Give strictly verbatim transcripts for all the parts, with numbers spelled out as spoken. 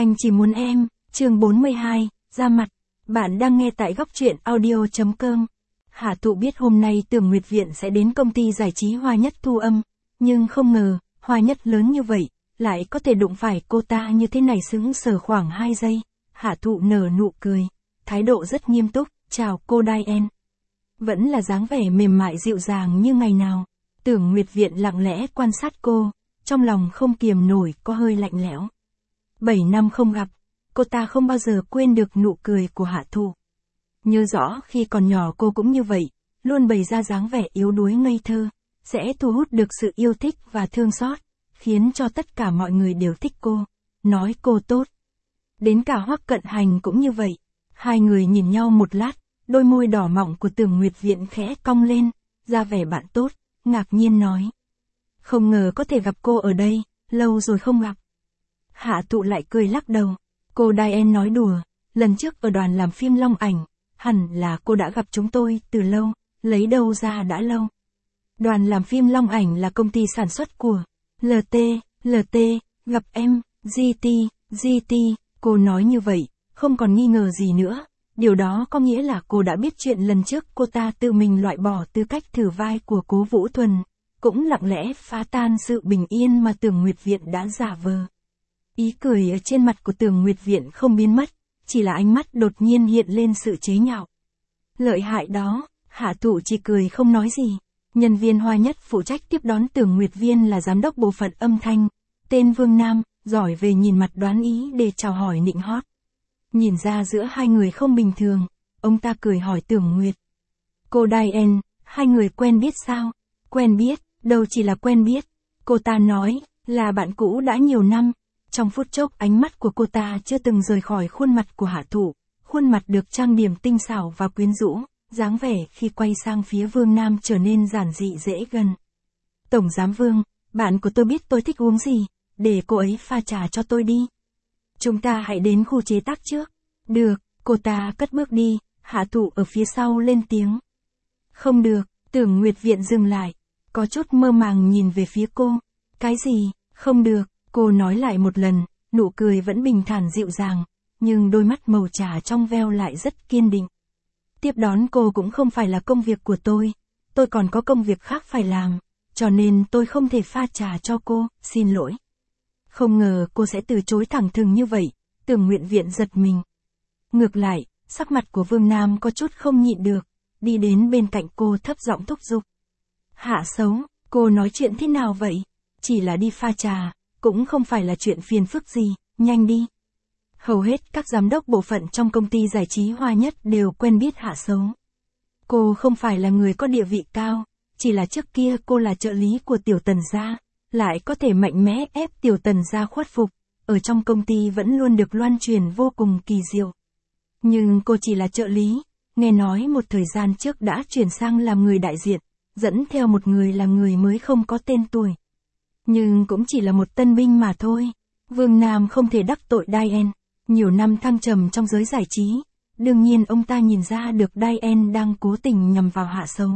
Anh chỉ muốn em, chương bốn mươi hai, ra mặt. Bạn đang nghe tại góc truyện audio.com. Hạ Thụ biết hôm nay Tưởng Nguyệt Viện sẽ đến công ty giải trí Hoa Nhất thu âm, nhưng không ngờ, Hoa Nhất lớn như vậy, lại có thể đụng phải cô ta như thế này. Sững sờ khoảng hai giây, Hạ Thụ nở nụ cười, thái độ rất nghiêm túc, chào cô Diane. Vẫn là dáng vẻ mềm mại dịu dàng như ngày nào. Tưởng Nguyệt Viện lặng lẽ quan sát cô, trong lòng không kiềm nổi có hơi lạnh lẽo. Bảy năm không gặp, cô ta không bao giờ quên được nụ cười của Hạ Thụ. Nhớ rõ khi còn nhỏ cô cũng như vậy, luôn bày ra dáng vẻ yếu đuối ngây thơ, sẽ thu hút được sự yêu thích và thương xót, khiến cho tất cả mọi người đều thích cô, nói cô tốt. Đến cả Hoắc Cận Hành cũng như vậy. Hai người nhìn nhau một lát, đôi môi đỏ mọng của Tưởng Nguyệt Viện khẽ cong lên, ra vẻ bạn tốt, ngạc nhiên nói. Không ngờ có thể gặp cô ở đây, lâu rồi không gặp. Hạ Thụ lại cười lắc đầu. Cô Diane nói đùa, lần trước ở đoàn làm phim Long Ảnh, hẳn là cô đã gặp chúng tôi từ lâu, lấy đâu ra đã lâu. Đoàn làm phim Long Ảnh là công ty sản xuất của lờ tê, lờ tê, gặp em, giê tê, giê tê, cô nói như vậy, không còn nghi ngờ gì nữa. Điều đó có nghĩa là cô đã biết chuyện lần trước cô ta tự mình loại bỏ tư cách thử vai của Cố Vũ Thuần, cũng lặng lẽ phá tan sự bình yên mà Tưởng Nguyệt Viện đã giả vờ. Ý cười ở trên mặt của Tưởng Nguyệt Viện không biến mất, chỉ là ánh mắt đột nhiên hiện lên sự chế nhạo. Lợi hại đó, Hạ Thụ chỉ cười không nói gì. Nhân viên Hoa Nhất phụ trách tiếp đón Tưởng Nguyệt Viên là giám đốc bộ phận âm thanh, tên Vương Nam, giỏi về nhìn mặt đoán ý để chào hỏi nịnh hót. Nhìn ra giữa hai người không bình thường, ông ta cười hỏi Tưởng Nguyệt. Cô Diane, hai người quen biết sao? Quen biết, đâu chỉ là quen biết. Cô ta nói, là bạn cũ đã nhiều năm. Trong phút chốc ánh mắt của cô ta chưa từng rời khỏi khuôn mặt của Hạ Thụ, khuôn mặt được trang điểm tinh xảo và quyến rũ, dáng vẻ khi quay sang phía Vương Nam trở nên giản dị dễ gần. Tổng giám Vương, bạn của tôi biết tôi thích uống gì, để cô ấy pha trà cho tôi đi. Chúng ta hãy đến khu chế tác trước. Được, cô ta cất bước đi, Hạ Thụ ở phía sau lên tiếng. Không được, Tưởng Nguyệt Viện dừng lại, có chút mơ màng nhìn về phía cô. Cái gì, không được, cô nói lại một lần, nụ cười vẫn bình thản dịu dàng, nhưng đôi mắt màu trà trong veo lại rất kiên định. Tiếp đón cô cũng không phải là công việc của tôi, tôi còn có công việc khác phải làm, cho nên tôi không thể pha trà cho cô, xin lỗi. Không ngờ cô sẽ từ chối thẳng thừng như vậy, Tưởng Nguyệt Viện giật mình. Ngược lại, sắc mặt của Vương Nam có chút không nhịn được, đi đến bên cạnh cô thấp giọng thúc giục. Hạ xấu, cô nói chuyện thế nào vậy? Chỉ là đi pha trà, cũng không phải là chuyện phiền phức gì, nhanh đi. Hầu hết các giám đốc bộ phận trong công ty giải trí Hoa Nhất đều quen biết Hạ xấu. Cô không phải là người có địa vị cao, chỉ là trước kia cô là trợ lý của Tiểu Tần gia, lại có thể mạnh mẽ ép Tiểu Tần gia khuất phục, ở trong công ty vẫn luôn được loan truyền vô cùng kỳ diệu. Nhưng cô chỉ là trợ lý, nghe nói một thời gian trước đã chuyển sang làm người đại diện, dẫn theo một người là người mới không có tên tuổi. Nhưng cũng chỉ là một tân binh mà thôi. Vương Nam không thể đắc tội Diane, nhiều năm thăng trầm trong giới giải trí, đương nhiên ông ta nhìn ra được Diane đang cố tình nhằm vào Hạ xấu.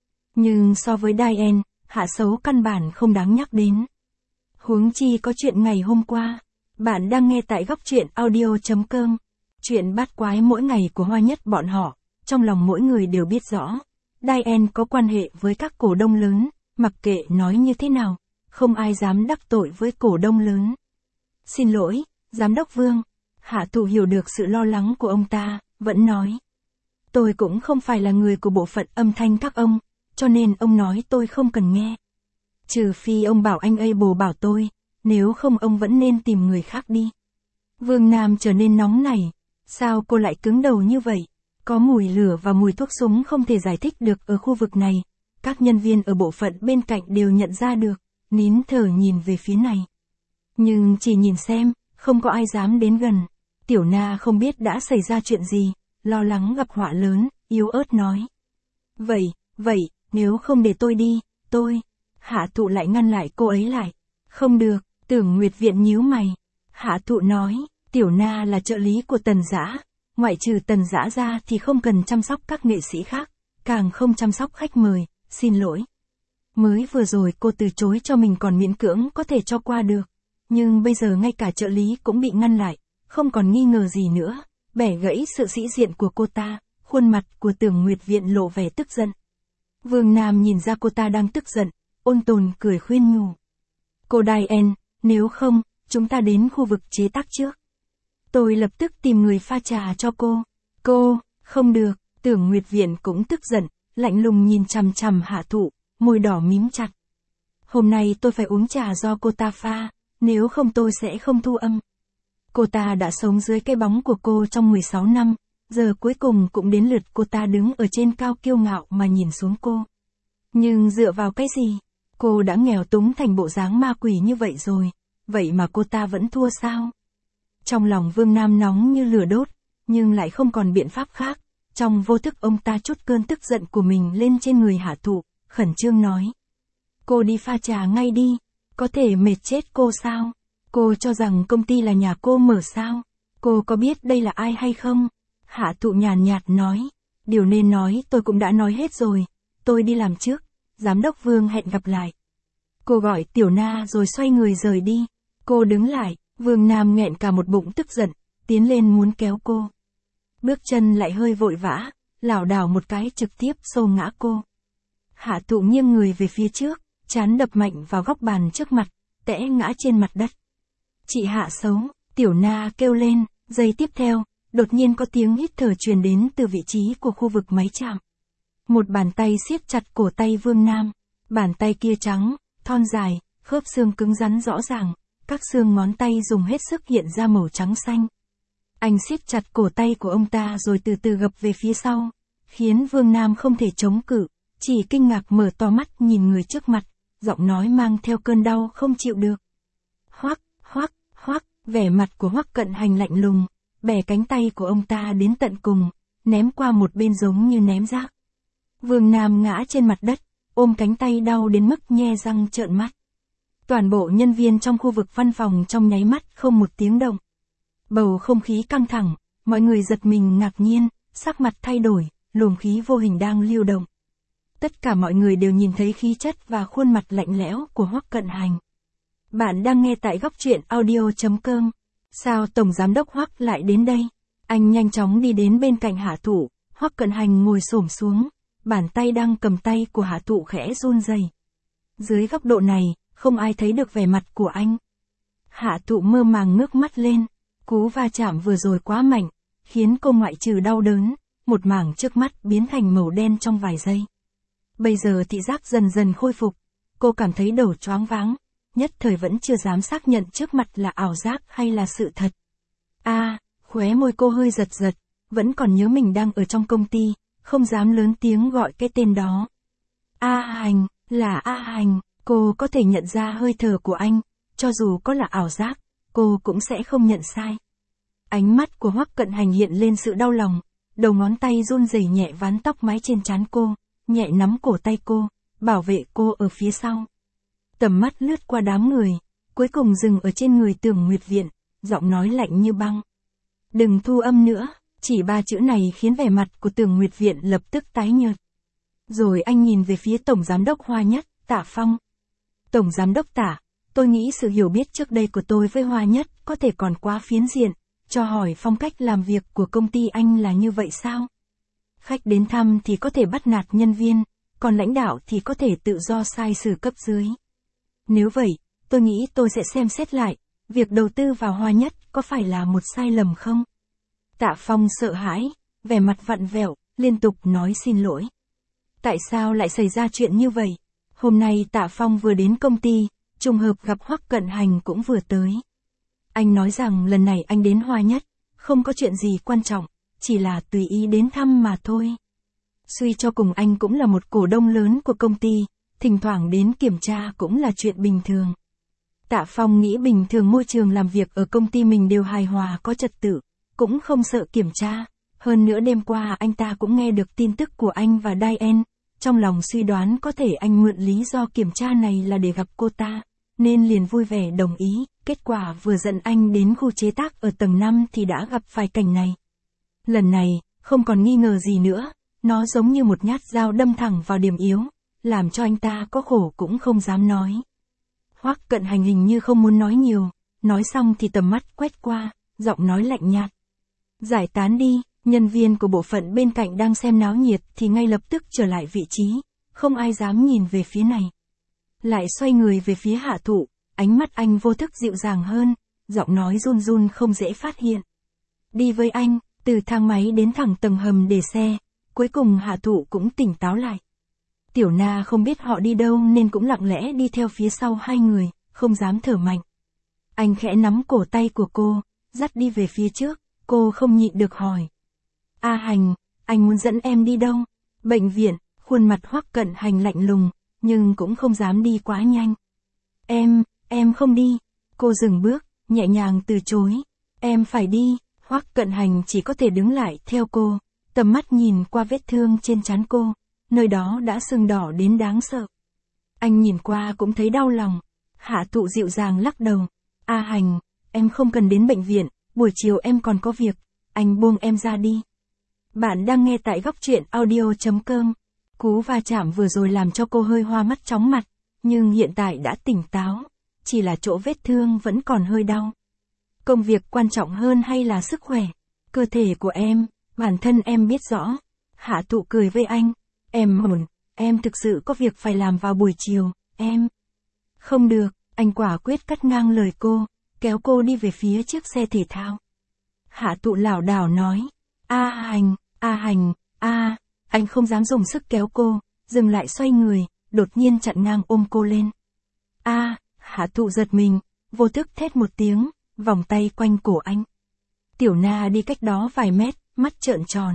Nhưng so với Diane, Hạ xấu căn bản không đáng nhắc đến. Huống chi có chuyện ngày hôm qua. Bạn đang nghe tại góc truyện audio.com. Chuyện bát quái mỗi ngày của Hoa Nhất bọn họ, trong lòng mỗi người đều biết rõ. Diane có quan hệ với các cổ đông lớn, mặc kệ nói như thế nào, không ai dám đắc tội với cổ đông lớn. Xin lỗi, Giám đốc Vương. Hạ Thụ hiểu được sự lo lắng của ông ta, vẫn nói. Tôi cũng không phải là người của bộ phận âm thanh các ông, cho nên ông nói tôi không cần nghe. Trừ phi ông bảo anh ấy bồ bảo tôi, nếu không ông vẫn nên tìm người khác đi. Vương Nam trở nên nóng nảy. Sao cô lại cứng đầu như vậy? Có mùi lửa và mùi thuốc súng không thể giải thích được ở khu vực này. Các nhân viên ở bộ phận bên cạnh đều nhận ra được, nín thở nhìn về phía này. Nhưng chỉ nhìn xem, không có ai dám đến gần. Tiểu Na không biết đã xảy ra chuyện gì, lo lắng gặp họa lớn, yếu ớt nói. Vậy, vậy, nếu không để tôi đi, tôi... Hạ Thụ lại ngăn lại cô ấy lại. Không được, Tưởng Nguyệt Viện nhíu mày. Hạ Thụ nói, Tiểu Na là trợ lý của Tần Dã, ngoại trừ Tần Dã ra thì không cần chăm sóc các nghệ sĩ khác, càng không chăm sóc khách mời, xin lỗi. Mới vừa rồi cô từ chối cho mình còn miễn cưỡng có thể cho qua được, nhưng bây giờ ngay cả trợ lý cũng bị ngăn lại, không còn nghi ngờ gì nữa, bẻ gãy sự sĩ diện của cô ta, khuôn mặt của Tưởng Nguyệt Viện lộ vẻ tức giận. Vương Nam nhìn ra cô ta đang tức giận, ôn tồn cười khuyên nhủ. Cô Diane, nếu không, chúng ta đến khu vực chế tác trước. Tôi lập tức tìm người pha trà cho cô. Cô, không được, Tưởng Nguyệt Viện cũng tức giận, lạnh lùng nhìn chằm chằm Hạ Thụ, môi đỏ mím chặt. Hôm nay tôi phải uống trà do cô ta pha, nếu không tôi sẽ không thu âm. Cô ta đã sống dưới cái bóng của cô trong mười sáu năm, giờ cuối cùng cũng đến lượt cô ta đứng ở trên cao kiêu ngạo mà nhìn xuống cô. Nhưng dựa vào cái gì? Cô đã nghèo túng thành bộ dáng ma quỷ như vậy rồi, vậy mà cô ta vẫn thua sao? Trong lòng Vương Nam nóng như lửa đốt, nhưng lại không còn biện pháp khác. Trong vô thức ông ta trút cơn tức giận của mình lên trên người Hạ Thụ, khẩn trương nói. Cô đi pha trà ngay đi, có thể mệt chết cô sao? Cô cho rằng công ty là nhà cô mở sao? Cô có biết đây là ai hay không? Hạ Thụ nhàn nhạt nói. Điều nên nói tôi cũng đã nói hết rồi, tôi đi làm trước, giám đốc Vương hẹn gặp lại. Cô gọi Tiểu Na rồi xoay người rời đi. Cô đứng lại, Vương Nam nghẹn cả một bụng tức giận, tiến lên muốn kéo cô. Bước chân lại hơi vội vã, lảo đảo một cái trực tiếp xô ngã cô. Hạ Thụ nghiêng người về phía trước, trán đập mạnh vào góc bàn trước mặt, tẽ ngã trên mặt đất. Chị Hạ xấu, Tiểu Na kêu lên, giây tiếp theo, đột nhiên có tiếng hít thở truyền đến từ vị trí của khu vực máy chạm. Một bàn tay siết chặt cổ tay Vương Nam, bàn tay kia trắng, thon dài, khớp xương cứng rắn rõ ràng, các xương ngón tay dùng hết sức hiện ra màu trắng xanh. Anh siết chặt cổ tay của ông ta rồi từ từ gập về phía sau, khiến Vương Nam không thể chống cự, chỉ kinh ngạc mở to mắt nhìn người trước mặt, giọng nói mang theo cơn đau không chịu được. Hoắc, Hoắc, Hoắc, vẻ mặt của Hoắc Cận Hành lạnh lùng, bẻ cánh tay của ông ta đến tận cùng, ném qua một bên giống như ném rác. Vương Nam ngã trên mặt đất, ôm cánh tay đau đến mức nhe răng trợn mắt. Toàn bộ nhân viên trong khu vực văn phòng trong nháy mắt không một tiếng động. Bầu không khí căng thẳng, mọi người giật mình ngạc nhiên, sắc mặt thay đổi, luồng khí vô hình đang lưu động. Tất cả mọi người đều nhìn thấy khí chất và khuôn mặt lạnh lẽo của Hoắc Cận Hành. Bạn đang nghe tại góc truyện audio chấm com. Sao Tổng Giám đốc Hoắc lại đến đây? Anh nhanh chóng đi đến bên cạnh Hạ Thụ, Hoắc Cận Hành ngồi xổm xuống, bàn tay đang cầm tay của Hạ Thụ khẽ run rẩy. Dưới góc độ này, không ai thấy được vẻ mặt của anh. Hạ Thụ mơ màng ngước mắt lên, cú va chạm vừa rồi quá mạnh, khiến cô ngoại trừ đau đớn, một mảng trước mắt biến thành màu đen trong vài giây. Bây giờ thị giác dần dần khôi phục, cô cảm thấy đầu choáng váng, nhất thời vẫn chưa dám xác nhận trước mặt là ảo giác hay là sự thật. A, à, khóe môi cô hơi giật giật, vẫn còn nhớ mình đang ở trong công ty, không dám lớn tiếng gọi cái tên đó. A Hành, là A Hành, cô có thể nhận ra hơi thở của anh, cho dù có là ảo giác, cô cũng sẽ không nhận sai. Ánh mắt của Hoắc Cận Hành hiện lên sự đau lòng, đầu ngón tay run rẩy nhẹ ván tóc mái trên trán cô, nhẹ nắm cổ tay cô, bảo vệ cô ở phía sau. Tầm mắt lướt qua đám người, cuối cùng dừng ở trên người Tưởng Nguyệt Viện, giọng nói lạnh như băng. Đừng thu âm nữa, chỉ ba chữ này khiến vẻ mặt của Tưởng Nguyệt Viện lập tức tái nhợt. Rồi anh nhìn về phía Tổng Giám đốc Hoa Nhất, Tạ Phong. Tổng Giám đốc Tạ, tôi nghĩ sự hiểu biết trước đây của tôi với Hoa Nhất có thể còn quá phiến diện, cho hỏi phong cách làm việc của công ty anh là như vậy sao? Khách đến thăm thì có thể bắt nạt nhân viên, còn lãnh đạo thì có thể tự do sai sử cấp dưới. Nếu vậy, tôi nghĩ tôi sẽ xem xét lại, việc đầu tư vào Hoa Nhất có phải là một sai lầm không? Tạ Phong sợ hãi, vẻ mặt vặn vẹo, liên tục nói xin lỗi. Tại sao lại xảy ra chuyện như vậy? Hôm nay Tạ Phong vừa đến công ty, trùng hợp gặp Hoắc Cận Hành cũng vừa tới. Anh nói rằng lần này anh đến Hoa Nhất, không có chuyện gì quan trọng, chỉ là tùy ý đến thăm mà thôi. Suy cho cùng anh cũng là một cổ đông lớn của công ty, thỉnh thoảng đến kiểm tra cũng là chuyện bình thường. Tạ Phong nghĩ bình thường môi trường làm việc ở công ty mình đều hài hòa có trật tự, cũng không sợ kiểm tra. Hơn nữa đêm qua anh ta cũng nghe được tin tức của anh và Diane, trong lòng suy đoán có thể anh mượn lý do kiểm tra này là để gặp cô ta, nên liền vui vẻ đồng ý. Kết quả vừa dẫn anh đến khu chế tác ở tầng năm thì đã gặp phải cảnh này. Lần này, không còn nghi ngờ gì nữa, nó giống như một nhát dao đâm thẳng vào điểm yếu, làm cho anh ta có khổ cũng không dám nói. Hoắc Cận Hành hình như không muốn nói nhiều, nói xong thì tầm mắt quét qua, giọng nói lạnh nhạt. Giải tán đi, nhân viên của bộ phận bên cạnh đang xem náo nhiệt thì ngay lập tức trở lại vị trí, không ai dám nhìn về phía này. Lại xoay người về phía Hạ Thụ, ánh mắt anh vô thức dịu dàng hơn, giọng nói run run không dễ phát hiện. Đi với anh, từ thang máy đến thẳng tầng hầm để xe, cuối cùng Hạ Thụ cũng tỉnh táo lại. Tiểu Na không biết họ đi đâu nên cũng lặng lẽ đi theo phía sau hai người, không dám thở mạnh. Anh khẽ nắm cổ tay của cô, dắt đi về phía trước, cô không nhịn được hỏi. A Hành, anh muốn dẫn em đi đâu? Bệnh viện, khuôn mặt Hoắc Cận Hành lạnh lùng, nhưng cũng không dám đi quá nhanh. Em, em không đi. Cô dừng bước, nhẹ nhàng từ chối. Em phải đi. Hoắc Cận Hành chỉ có thể đứng lại theo cô, tầm mắt nhìn qua vết thương trên trán cô, nơi đó đã sưng đỏ đến đáng sợ. Anh nhìn qua cũng thấy đau lòng. Hạ Thụ dịu dàng lắc đầu. A Hành, em không cần đến bệnh viện, buổi chiều em còn có việc, anh buông em ra đi. Bạn đang nghe tại góc truyện audio chấm com. Cú va chạm vừa rồi làm cho cô hơi hoa mắt chóng mặt, nhưng hiện tại đã tỉnh táo, chỉ là chỗ vết thương vẫn còn hơi đau. Công việc quan trọng hơn hay là sức khỏe? Cơ thể của em, bản thân em biết rõ. Hạ Thụ cười với anh. Em hồn, em thực sự có việc phải làm vào buổi chiều, em. Không được, anh quả quyết cắt ngang lời cô, kéo cô đi về phía chiếc xe thể thao. Hạ Thụ lảo đảo nói. A Hành, A Hành, A, anh không dám dùng sức kéo cô, dừng lại xoay người, đột nhiên chặn ngang ôm cô lên. A, Hạ Thụ giật mình, vô thức thét một tiếng, vòng tay quanh cổ anh. Tiểu Na đi cách đó vài mét, mắt trợn tròn.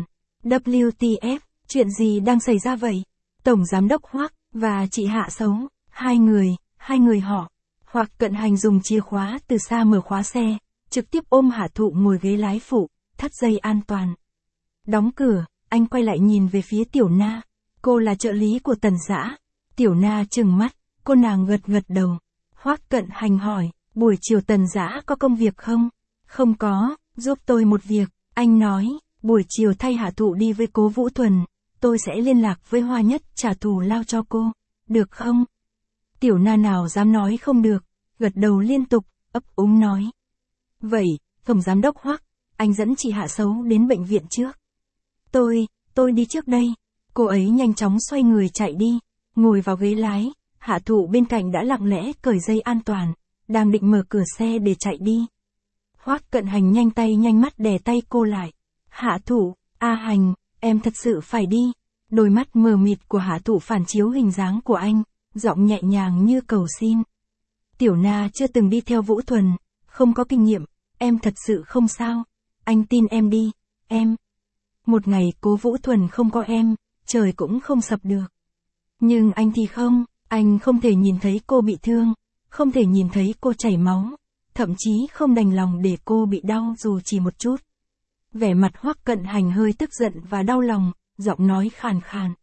W T F, chuyện gì đang xảy ra vậy? Tổng giám đốc Hoắc và chị Hạ xấu, hai người, hai người họ. Hoắc Cận Hành dùng chìa khóa từ xa mở khóa xe, trực tiếp ôm Hạ Thụ ngồi ghế lái phụ, thắt dây an toàn. Đóng cửa, anh quay lại nhìn về phía Tiểu Na. Cô là trợ lý của Tần Dã. Tiểu Na trừng mắt, cô nàng gật gật đầu. Hoắc Cận Hành hỏi, buổi chiều Tần Dã có công việc không? Không có, giúp tôi một việc. Anh nói, buổi chiều thay Hạ Thụ đi với Cố Vũ Thuần, tôi sẽ liên lạc với Hoa Nhất trả thù lao cho cô, được không? Tiểu Na nào dám nói không được, gật đầu liên tục, ấp úng nói. Vậy, Tổng giám đốc Hoắc, anh dẫn chị Hạ xấu đến bệnh viện trước. Tôi, tôi đi trước đây. Cô ấy nhanh chóng xoay người chạy đi, ngồi vào ghế lái, Hạ Thụ bên cạnh đã lặng lẽ cởi dây an toàn, đang định mở cửa xe để chạy đi. Hoắc Cận Hành nhanh tay nhanh mắt đè tay cô lại. Hạ Thụ, A Hành, em thật sự phải đi. Đôi mắt mờ mịt của Hạ Thụ phản chiếu hình dáng của anh, giọng nhẹ nhàng như cầu xin. Tiểu Na chưa từng đi theo Vũ Thuần, không có kinh nghiệm, em thật sự không sao. Anh tin em đi, em. Một ngày Cố Vũ Thuần không có em, trời cũng không sập được. Nhưng anh thì không, anh không thể nhìn thấy cô bị thương, không thể nhìn thấy cô chảy máu, thậm chí không đành lòng để cô bị đau dù chỉ một chút. Vẻ mặt Hoắc Cận Hành hơi tức giận và đau lòng, giọng nói khàn khàn.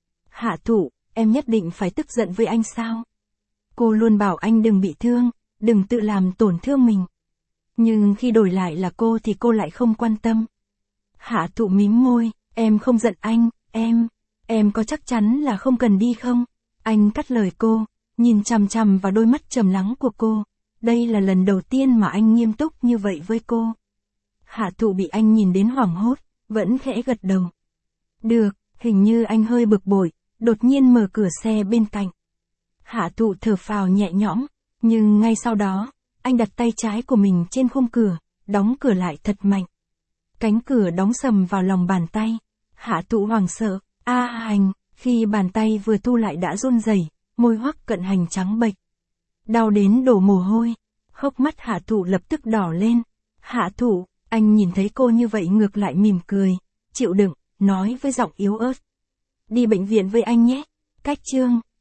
Hạ Thụ, em nhất định phải tức giận với anh sao? Cô luôn bảo anh đừng bị thương, đừng tự làm tổn thương mình. Nhưng khi đổi lại là cô thì cô lại không quan tâm. Hạ Thụ mím môi, em không giận anh, em, em có chắc chắn là không cần đi không? Anh cắt lời cô, nhìn chằm chằm vào đôi mắt trầm lắng của cô. Đây là lần đầu tiên mà anh nghiêm túc như vậy với cô. Hạ Thụ bị anh nhìn đến hoảng hốt, vẫn khẽ gật đầu. Được, hình như anh hơi bực bội, đột nhiên mở cửa xe bên cạnh. Hạ Thụ thở phào nhẹ nhõm, nhưng ngay sau đó, anh đặt tay trái của mình trên khung cửa, đóng cửa lại thật mạnh. Cánh cửa đóng sầm vào lòng bàn tay. Hạ Thụ hoảng sợ, A Hành, khi bàn tay vừa thu lại đã run rẩy, môi Hoắc Cận Hành trắng bệch. Đau đến đổ mồ hôi, hốc mắt Hạ Thụ lập tức đỏ lên. Hạ Thụ, anh nhìn thấy cô như vậy ngược lại mỉm cười, chịu đựng, nói với giọng yếu ớt. Đi bệnh viện với anh nhé. Cách chương,